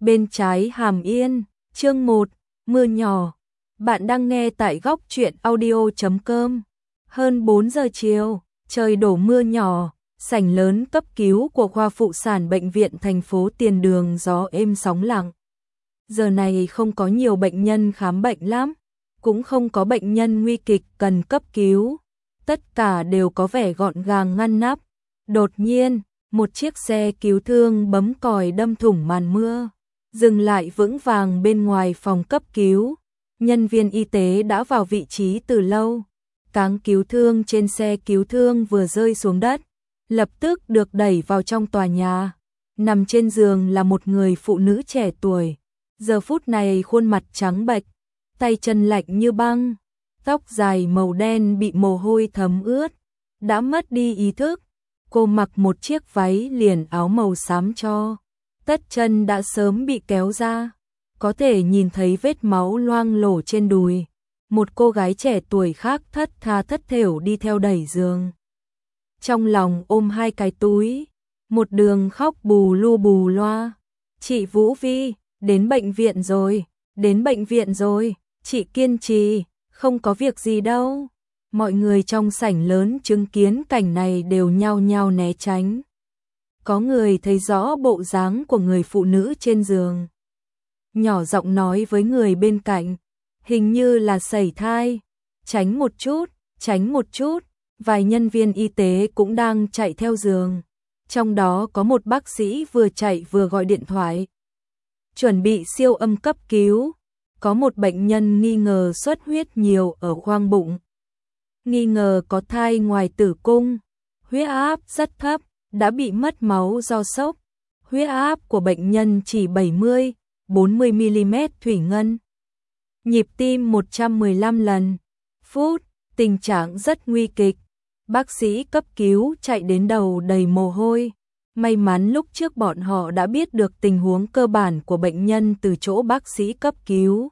Bên trái Hàm Yên, chương 1, mưa nhỏ. Bạn đang nghe tại góc truyện audio.com. Hơn 4 giờ chiều, trời đổ mưa nhỏ, sảnh lớn cấp cứu của khoa phụ sản bệnh viện thành phố Tiền Đường gió êm sóng lặng. Giờ này không có nhiều bệnh nhân khám bệnh lắm, cũng không có bệnh nhân nguy kịch cần cấp cứu. Tất cả đều có vẻ gọn gàng ngăn nắp. Đột nhiên, một chiếc xe cứu thương bấm còi đâm thủng màn mưa, dừng lại vững vàng bên ngoài phòng cấp cứu. Nhân viên y tế đã vào vị trí từ lâu. Cáng cứu thương trên xe cứu thương vừa rơi xuống đất, lập tức được đẩy vào trong tòa nhà. Nằm trên giường là một người phụ nữ trẻ tuổi. Giờ phút này khuôn mặt trắng bệch, tay chân lạnh như băng, tóc dài màu đen bị mồ hôi thấm ướt, đã mất đi ý thức. Cô mặc một chiếc váy liền áo màu xám cho, tất chân đã sớm bị kéo ra, có thể nhìn thấy vết máu loang lổ trên đùi. Một cô gái trẻ tuổi khác thất tha thất thểu đi theo đẩy giường, trong lòng ôm hai cái túi, một đường khóc bù lu bù loa. Chị Vũ Vi, đến bệnh viện rồi, đến bệnh viện rồi, chị kiên trì, không có việc gì đâu. Mọi người trong sảnh lớn chứng kiến cảnh này đều nhao nhao né tránh. Có người thấy rõ bộ dáng của người phụ nữ trên giường, nhỏ giọng nói với người bên cạnh, hình như là sẩy thai, tránh một chút, tránh một chút. Vài nhân viên y tế cũng đang chạy theo giường, trong đó có một bác sĩ vừa chạy vừa gọi điện thoại, chuẩn bị siêu âm cấp cứu. Có một bệnh nhân nghi ngờ xuất huyết nhiều ở khoang bụng, nghi ngờ có thai ngoài tử cung, huyết áp rất thấp, đã bị mất máu do sốc. Huyết áp của bệnh nhân chỉ 70, 40 mm thủy ngân. Nhịp tim 115 lần phút, tình trạng rất nguy kịch. Bác sĩ cấp cứu chạy đến đầu đầy mồ hôi. May mắn lúc trước bọn họ đã biết được tình huống cơ bản của bệnh nhân từ chỗ bác sĩ cấp cứu.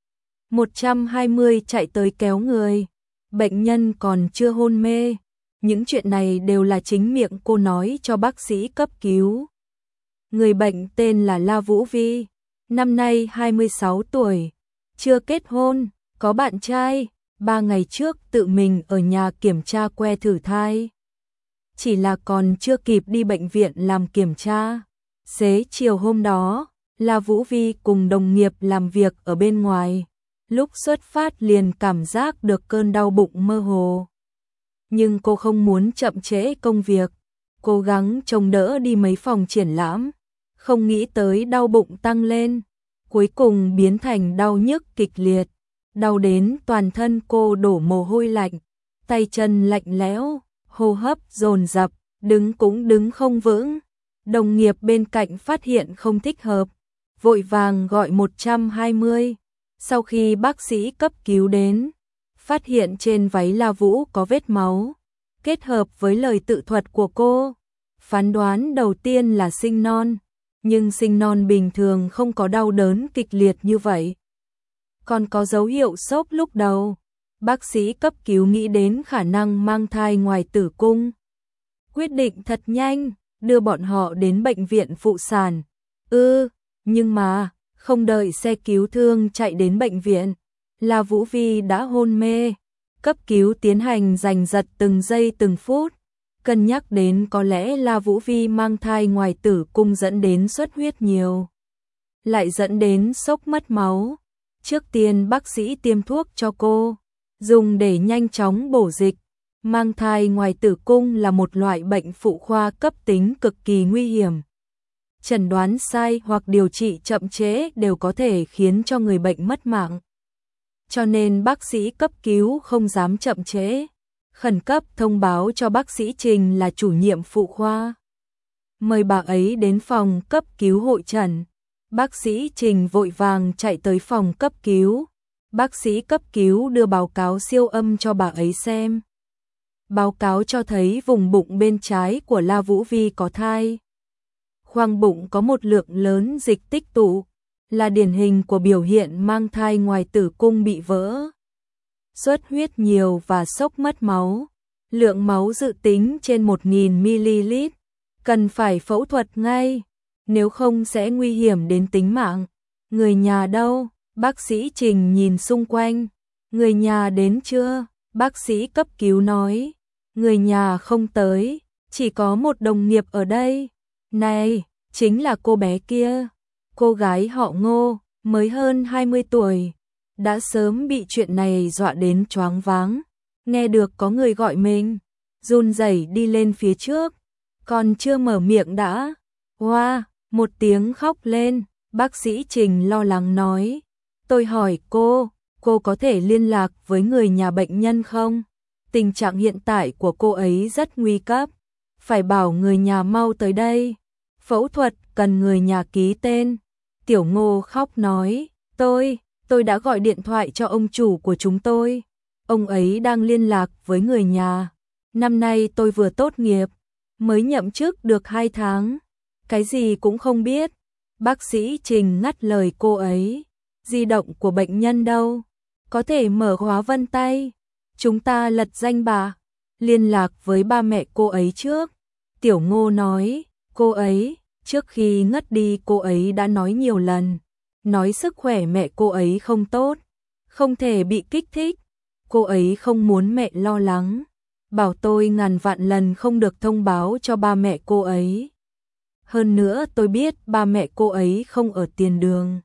120 chạy tới kéo người. Bệnh nhân còn chưa hôn mê. Những chuyện này đều là chính miệng cô nói cho bác sĩ cấp cứu. Người bệnh tên là La Vũ Vi, năm nay 26 tuổi, chưa kết hôn, có bạn trai, 3 ngày trước tự mình ở nhà kiểm tra que thử thai. Chỉ là còn chưa kịp đi bệnh viện làm kiểm tra. Xế chiều hôm đó, La Vũ Vi cùng đồng nghiệp làm việc ở bên ngoài. Lúc xuất phát liền cảm giác được cơn đau bụng mơ hồ. Nhưng cô không muốn chậm trễ công việc, cố gắng chống đỡ đi mấy phòng triển lãm. Không nghĩ tới đau bụng tăng lên, cuối cùng biến thành đau nhức kịch liệt. Đau đến toàn thân cô đổ mồ hôi lạnh, tay chân lạnh lẽo, hô hấp dồn dập, đứng cũng đứng không vững. Đồng nghiệp bên cạnh phát hiện không thích hợp, vội vàng gọi 120. Sau khi bác sĩ cấp cứu đến, phát hiện trên váy La Vũ có vết máu, kết hợp với lời tự thuật của cô, phán đoán đầu tiên là sinh non, nhưng sinh non bình thường không có đau đớn kịch liệt như vậy. Còn có dấu hiệu sốc lúc đầu, bác sĩ cấp cứu nghĩ đến khả năng mang thai ngoài tử cung. Quyết định thật nhanh, đưa bọn họ đến bệnh viện phụ sản. Nhưng mà, không đợi xe cứu thương chạy đến bệnh viện, La Vũ Vi đã hôn mê. Cấp cứu tiến hành giành giật từng giây từng phút, cân nhắc đến có lẽ La Vũ Vi mang thai ngoài tử cung dẫn đến xuất huyết nhiều, lại dẫn đến sốc mất máu. Trước tiên bác sĩ tiêm thuốc cho cô, dùng để nhanh chóng bổ dịch. Mang thai ngoài tử cung là một loại bệnh phụ khoa cấp tính cực kỳ nguy hiểm. Chẩn đoán sai hoặc điều trị chậm trễ đều có thể khiến cho người bệnh mất mạng. Cho nên bác sĩ cấp cứu không dám chậm trễ, khẩn cấp thông báo cho bác sĩ Trình là chủ nhiệm phụ khoa, mời bà ấy đến phòng cấp cứu hội chẩn. Bác sĩ Trình vội vàng chạy tới phòng cấp cứu. Bác sĩ cấp cứu đưa báo cáo siêu âm cho bà ấy xem. Báo cáo cho thấy vùng bụng bên trái của La Vũ Vi có thai. Khoang bụng có một lượng lớn dịch tích tụ, là điển hình của biểu hiện mang thai ngoài tử cung bị vỡ. Xuất huyết nhiều và sốc mất máu. Lượng máu dự tính trên 1000 ml, cần phải phẫu thuật ngay. nếu không sẽ nguy hiểm đến tính mạng. Người nhà đâu? Bác sĩ Trình nhìn xung quanh. Người nhà đến chưa? Bác sĩ cấp cứu nói. Người nhà không tới, chỉ có một đồng nghiệp ở đây. Này, chính là cô bé kia. Cô gái họ Ngô, mới hơn 20 tuổi. Đã sớm bị chuyện này dọa đến choáng váng. Nghe được có người gọi mình, run rẩy đi lên phía trước. Còn chưa mở miệng đã. Wow, một tiếng khóc lên. Bác sĩ Trình lo lắng nói. Tôi hỏi cô có thể liên lạc với người nhà bệnh nhân không? Tình trạng hiện tại của cô ấy rất nguy cấp. Phải bảo người nhà mau tới đây. Phẫu thuật cần người nhà ký tên. Tiểu Ngô khóc nói. Tôi đã gọi điện thoại cho ông chủ của chúng tôi. Ông ấy đang liên lạc với người nhà. Năm nay tôi vừa tốt nghiệp, mới nhậm chức được 2 tháng. Cái gì cũng không biết. Bác sĩ Trình ngắt lời cô ấy. Di động của bệnh nhân đâu? Có thể mở khóa vân tay. Chúng ta lật danh bạ. Liên lạc với ba mẹ cô ấy trước. Tiểu Ngô nói. Cô ấy, trước khi ngất đi cô ấy đã nói nhiều lần. Nói sức khỏe mẹ cô ấy không tốt. Không thể bị kích thích. Cô ấy không muốn mẹ lo lắng. Bảo tôi ngàn vạn lần không được thông báo cho ba mẹ cô ấy. Hơn nữa tôi biết ba mẹ cô ấy không ở tiền đường.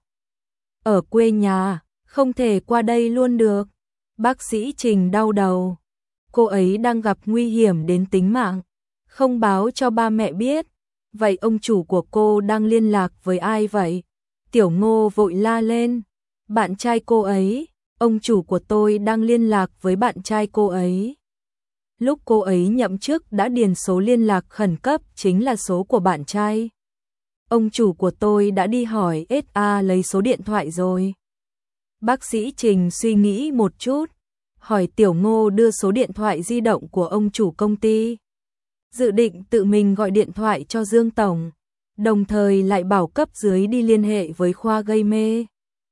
Ở quê nhà, không thể qua đây luôn được. Bác sĩ Trình đau đầu. Cô ấy đang gặp nguy hiểm đến tính mạng. Không báo cho ba mẹ biết. Vậy ông chủ của cô đang liên lạc với ai vậy? Tiểu Ngô vội la lên. Bạn trai cô ấy. Ông chủ của tôi đang liên lạc với bạn trai cô ấy. Lúc cô ấy nhậm chức đã điền số liên lạc khẩn cấp chính là số của bạn trai. Ông chủ của tôi đã đi hỏi SA lấy số điện thoại rồi. Bác sĩ Trình suy nghĩ một chút, hỏi Tiểu Ngô đưa số điện thoại di động của ông chủ công ty. Dự định tự mình gọi điện thoại cho Dương Tổng, đồng thời lại bảo cấp dưới đi liên hệ với khoa gây mê.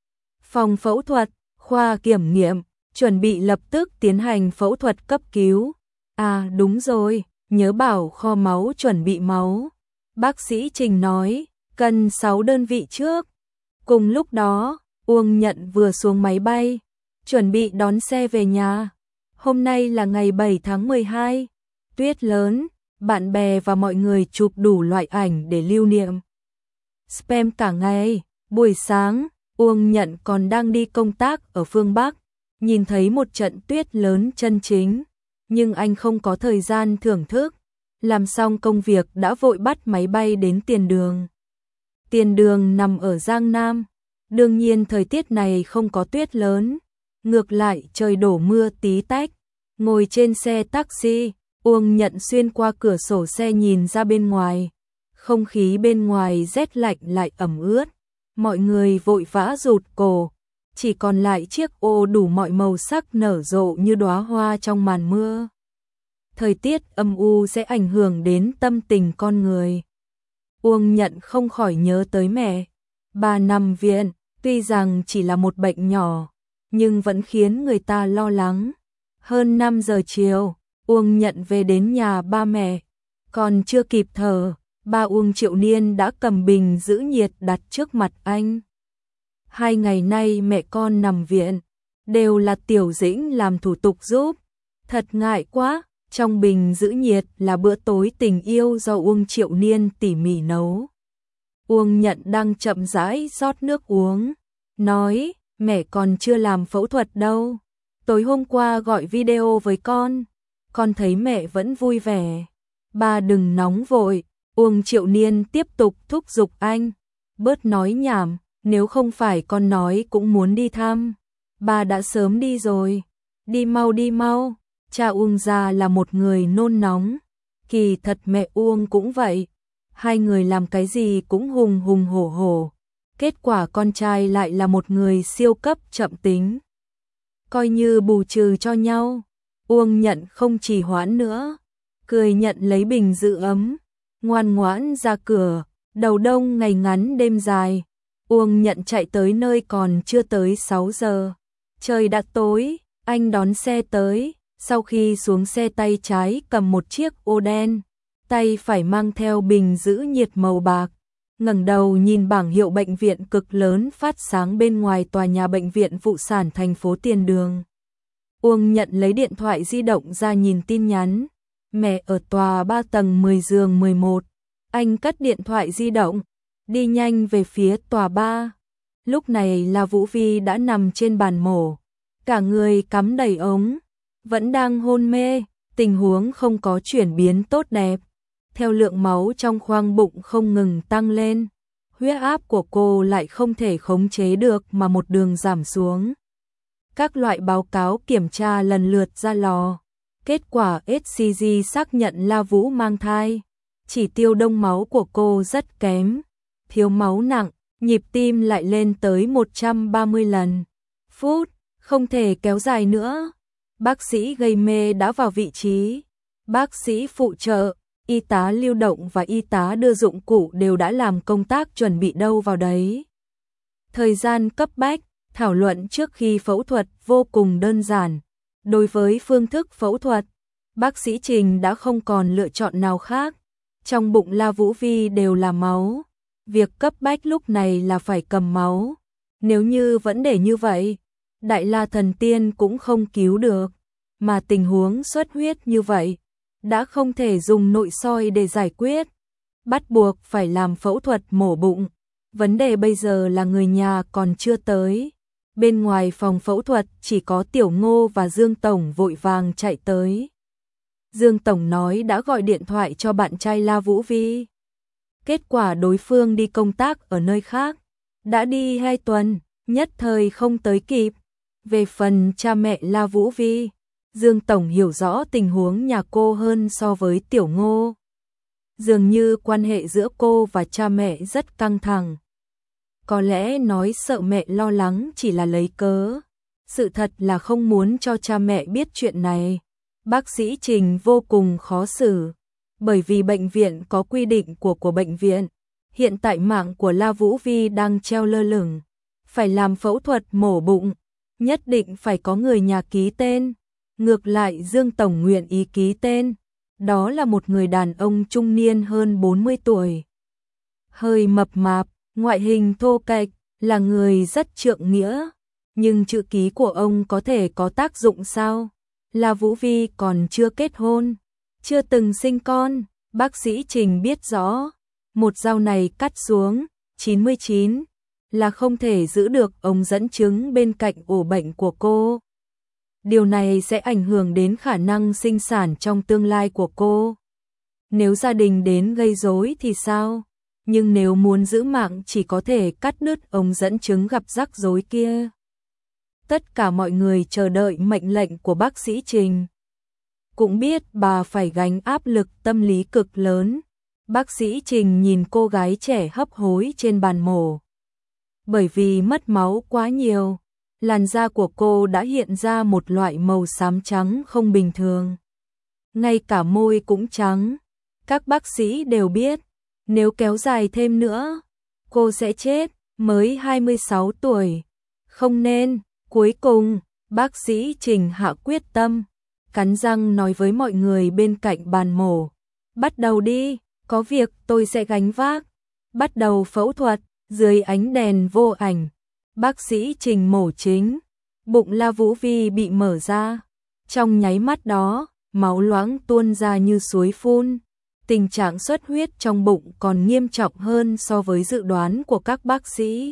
Phòng phẫu thuật, khoa kiểm nghiệm, chuẩn bị lập tức tiến hành phẫu thuật cấp cứu. À đúng rồi, nhớ bảo kho máu chuẩn bị máu. Bác sĩ Trình nói, cần 6 đơn vị trước. Cùng lúc đó, Uông Nhận vừa xuống máy bay, chuẩn bị đón xe về nhà. Hôm nay là ngày 7 tháng 12, tuyết lớn, bạn bè và mọi người chụp đủ loại ảnh để lưu niệm. Spam cả ngày, buổi sáng, Uông Nhận còn đang đi công tác ở phương Bắc, nhìn thấy một trận tuyết lớn chân chính, nhưng anh không có thời gian thưởng thức. Làm xong công việc đã vội bắt máy bay đến Tiền Đường. Tiền Đường nằm ở Giang Nam, đương nhiên thời tiết này không có tuyết lớn, ngược lại trời đổ mưa tí tách. Ngồi trên xe taxi, Uông Nhận xuyên qua cửa sổ xe nhìn ra bên ngoài. Không khí bên ngoài rét lạnh lại ẩm ướt, mọi người vội vã rụt cổ, chỉ còn lại chiếc ô đủ mọi màu sắc nở rộ như đóa hoa trong màn mưa. Thời tiết âm u sẽ ảnh hưởng đến tâm tình con người. Uông Nhận không khỏi nhớ tới mẹ. Bà nằm viện, tuy rằng chỉ là một bệnh nhỏ, nhưng vẫn khiến người ta lo lắng. Hơn 5 giờ chiều, Uông Nhận về đến nhà ba mẹ. Còn chưa kịp thở, ba Uông Triệu Niên đã cầm bình giữ nhiệt đặt trước mặt anh. 2 ngày nay mẹ con nằm viện, đều là Tiểu Dĩnh làm thủ tục giúp. Thật ngại quá, trong bình giữ nhiệt là bữa tối tình yêu do Uông Triệu Niên tỉ mỉ nấu. Uông Nhận đang chậm rãi rót nước uống, nói, mẹ còn chưa làm phẫu thuật đâu. Tối hôm qua gọi video với con thấy mẹ vẫn vui vẻ. Ba đừng nóng vội, Uông Triệu Niên tiếp tục thúc giục anh. Bớt nói nhảm, nếu không phải con nói cũng muốn đi thăm. Ba đã sớm đi rồi, đi mau đi mau. Cha Uông gia là một người nôn nóng, kỳ thật mẹ Uông cũng vậy. Hai người làm cái gì cũng hùng hùng hổ hổ. Kết quả con trai lại là một người siêu cấp chậm tính. Coi như bù trừ cho nhau, Uông Nhận không trì hoãn nữa, cười nhận lấy bình giữ ấm, ngoan ngoãn ra cửa. Đầu đông ngày ngắn đêm dài, Uông Nhận chạy tới nơi còn chưa tới 6 giờ. Trời đã tối, anh đón xe tới. Sau khi xuống xe tay trái cầm một chiếc ô đen, tay phải mang theo bình giữ nhiệt màu bạc. ngẩng đầu nhìn bảng hiệu bệnh viện cực lớn phát sáng bên ngoài tòa nhà bệnh viện phụ sản thành phố Tiền Đường. Uông Nhận lấy điện thoại di động ra nhìn tin nhắn. Mẹ ở tòa 3 tầng 10 giường 11. Anh cất điện thoại di động, đi nhanh về phía tòa 3. Lúc này là Vũ Vi đã nằm trên bàn mổ, cả người cắm đầy ống, vẫn đang hôn mê, tình huống không có chuyển biến tốt đẹp. Theo lượng máu trong khoang bụng không ngừng tăng lên, huyết áp của cô lại không thể khống chế được mà một đường giảm xuống. Các loại báo cáo kiểm tra lần lượt ra lò. Kết quả HCG xác nhận La Vũ mang thai. Chỉ tiêu đông máu của cô rất kém, thiếu máu nặng, nhịp tim lại lên tới 130 lần. Phút, không thể kéo dài nữa. Bác sĩ gây mê đã vào vị trí. Bác sĩ phụ trợ, y tá lưu động và y tá đưa dụng cụ đều đã làm công tác chuẩn bị đâu vào đấy. Thời gian cấp bách, thảo luận trước khi phẫu thuật vô cùng đơn giản. Đối với phương thức phẫu thuật, bác sĩ Trình đã không còn lựa chọn nào khác. Trong bụng La Vũ Vi đều là máu. Việc cấp bách lúc này là phải cầm máu. Nếu như vẫn để như vậy, Đại La Thần Tiên cũng không cứu được. Mà tình huống xuất huyết như vậy, đã không thể dùng nội soi để giải quyết. Bắt buộc phải làm phẫu thuật mổ bụng. Vấn đề bây giờ là người nhà còn chưa tới. Bên ngoài phòng phẫu thuật chỉ có Tiểu Ngô và Dương Tổng vội vàng chạy tới. Dương Tổng nói đã gọi điện thoại cho bạn trai La Vũ Vi. Kết quả đối phương đi công tác ở nơi khác. Đã đi 2 tuần, nhất thời không tới kịp. Về phần cha mẹ La Vũ Vi, Dương Tổng hiểu rõ tình huống nhà cô hơn so với Tiểu Ngô. Dường như quan hệ giữa cô và cha mẹ rất căng thẳng. Có lẽ nói sợ mẹ lo lắng chỉ là lấy cớ. Sự thật là không muốn cho cha mẹ biết chuyện này. Bác sĩ Trình vô cùng khó xử. Bởi vì bệnh viện có quy định của bệnh viện. Hiện tại mạng của La Vũ Vi đang treo lơ lửng. Phải làm phẫu thuật mổ bụng. Nhất định phải có người nhà ký tên. Ngược lại Dương Tổng nguyện ý ký tên. Đó là một người đàn ông trung niên hơn 40 tuổi. Hơi mập mạp, ngoại hình thô kệch, là người rất trượng nghĩa. Nhưng chữ ký của ông có thể có tác dụng sao? La Vũ Vi còn chưa kết hôn, chưa từng sinh con. Bác sĩ Trình biết rõ, một dao này cắt xuống, 99, là không thể giữ được ống dẫn chứng bên cạnh ổ bệnh của cô. Điều này sẽ ảnh hưởng đến khả năng sinh sản trong tương lai của cô. Nếu gia đình đến gây rối thì sao? Nhưng nếu muốn giữ mạng chỉ có thể cắt đứt ống dẫn chứng gặp rắc rối kia. Tất cả mọi người chờ đợi mệnh lệnh của bác sĩ Trình. Cũng biết bà phải gánh áp lực tâm lý cực lớn. Bác sĩ Trình nhìn cô gái trẻ hấp hối trên bàn mổ. Bởi vì mất máu quá nhiều, làn da của cô đã hiện ra một loại màu xám trắng không bình thường. Ngay cả môi cũng trắng. Các bác sĩ đều biết, nếu kéo dài thêm nữa, cô sẽ chết, mới 26 tuổi. Không nên. Cuối cùng, bác sĩ Trình hạ quyết tâm, cắn răng nói với mọi người bên cạnh bàn mổ. Bắt đầu đi, có việc tôi sẽ gánh vác. Bắt đầu phẫu thuật, dưới ánh đèn vô ảnh. Bác sĩ Trình mổ chính, bụng La Vũ Vi bị mở ra. Trong nháy mắt đó, máu loãng tuôn ra như suối phun. Tình trạng xuất huyết trong bụng còn nghiêm trọng hơn so với dự đoán của các bác sĩ.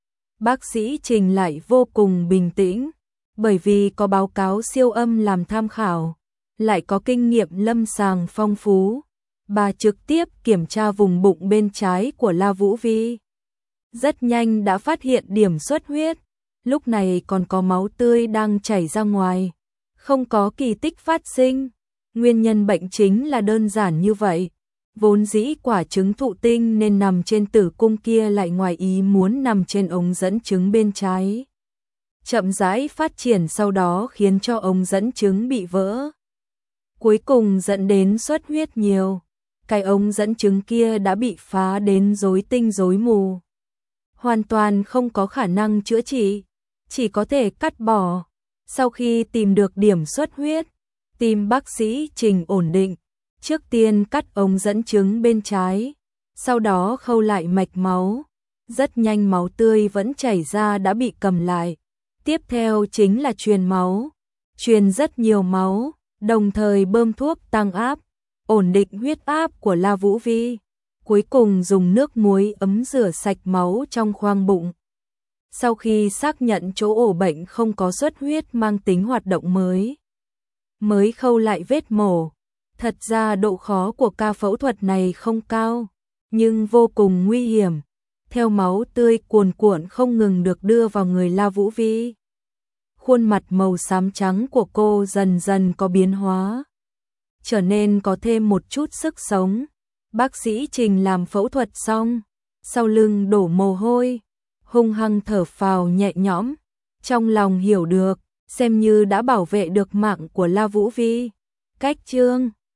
Bác sĩ Trình lại vô cùng bình tĩnh, bởi vì có báo cáo siêu âm làm tham khảo, lại có kinh nghiệm lâm sàng phong phú. Bà trực tiếp kiểm tra vùng bụng bên trái của La Vũ Vi. Rất nhanh đã phát hiện điểm xuất huyết, lúc này còn có máu tươi đang chảy ra ngoài, không có kỳ tích phát sinh. Nguyên nhân bệnh chính là đơn giản như vậy. Vốn dĩ quả trứng thụ tinh nên nằm trên tử cung kia lại ngoài ý muốn nằm trên ống dẫn trứng bên trái. Chậm rãi phát triển sau đó khiến cho ống dẫn trứng bị vỡ. Cuối cùng dẫn đến xuất huyết nhiều. Cái ống dẫn trứng kia đã bị phá đến rối tinh rối mù. Hoàn toàn không có khả năng chữa trị, chỉ có thể cắt bỏ. Sau khi tìm được điểm xuất huyết, tim bác sĩ Trình ổn định. Trước tiên cắt ống dẫn trứng bên trái, sau đó khâu lại mạch máu. Rất nhanh máu tươi vẫn chảy ra đã bị cầm lại. Tiếp theo chính là truyền máu, truyền rất nhiều máu, đồng thời bơm thuốc tăng áp, ổn định huyết áp của La Vũ Vi. Cuối cùng dùng nước muối ấm rửa sạch máu trong khoang bụng. Sau khi xác nhận chỗ ổ bệnh không có xuất huyết mang tính hoạt động mới khâu lại vết mổ. Thật ra độ khó của ca phẫu thuật này không cao, nhưng vô cùng nguy hiểm. Theo máu tươi cuồn cuộn không ngừng được đưa vào người La Vũ Vi. Khuôn mặt màu xám trắng của cô dần dần có biến hóa, trở nên có thêm một chút sức sống. Bác sĩ Trình làm phẫu thuật xong, sau lưng đổ mồ hôi, hung hăng thở phào nhẹ nhõm, trong lòng hiểu được, xem như đã bảo vệ được mạng của La Vũ Vi. Cách chương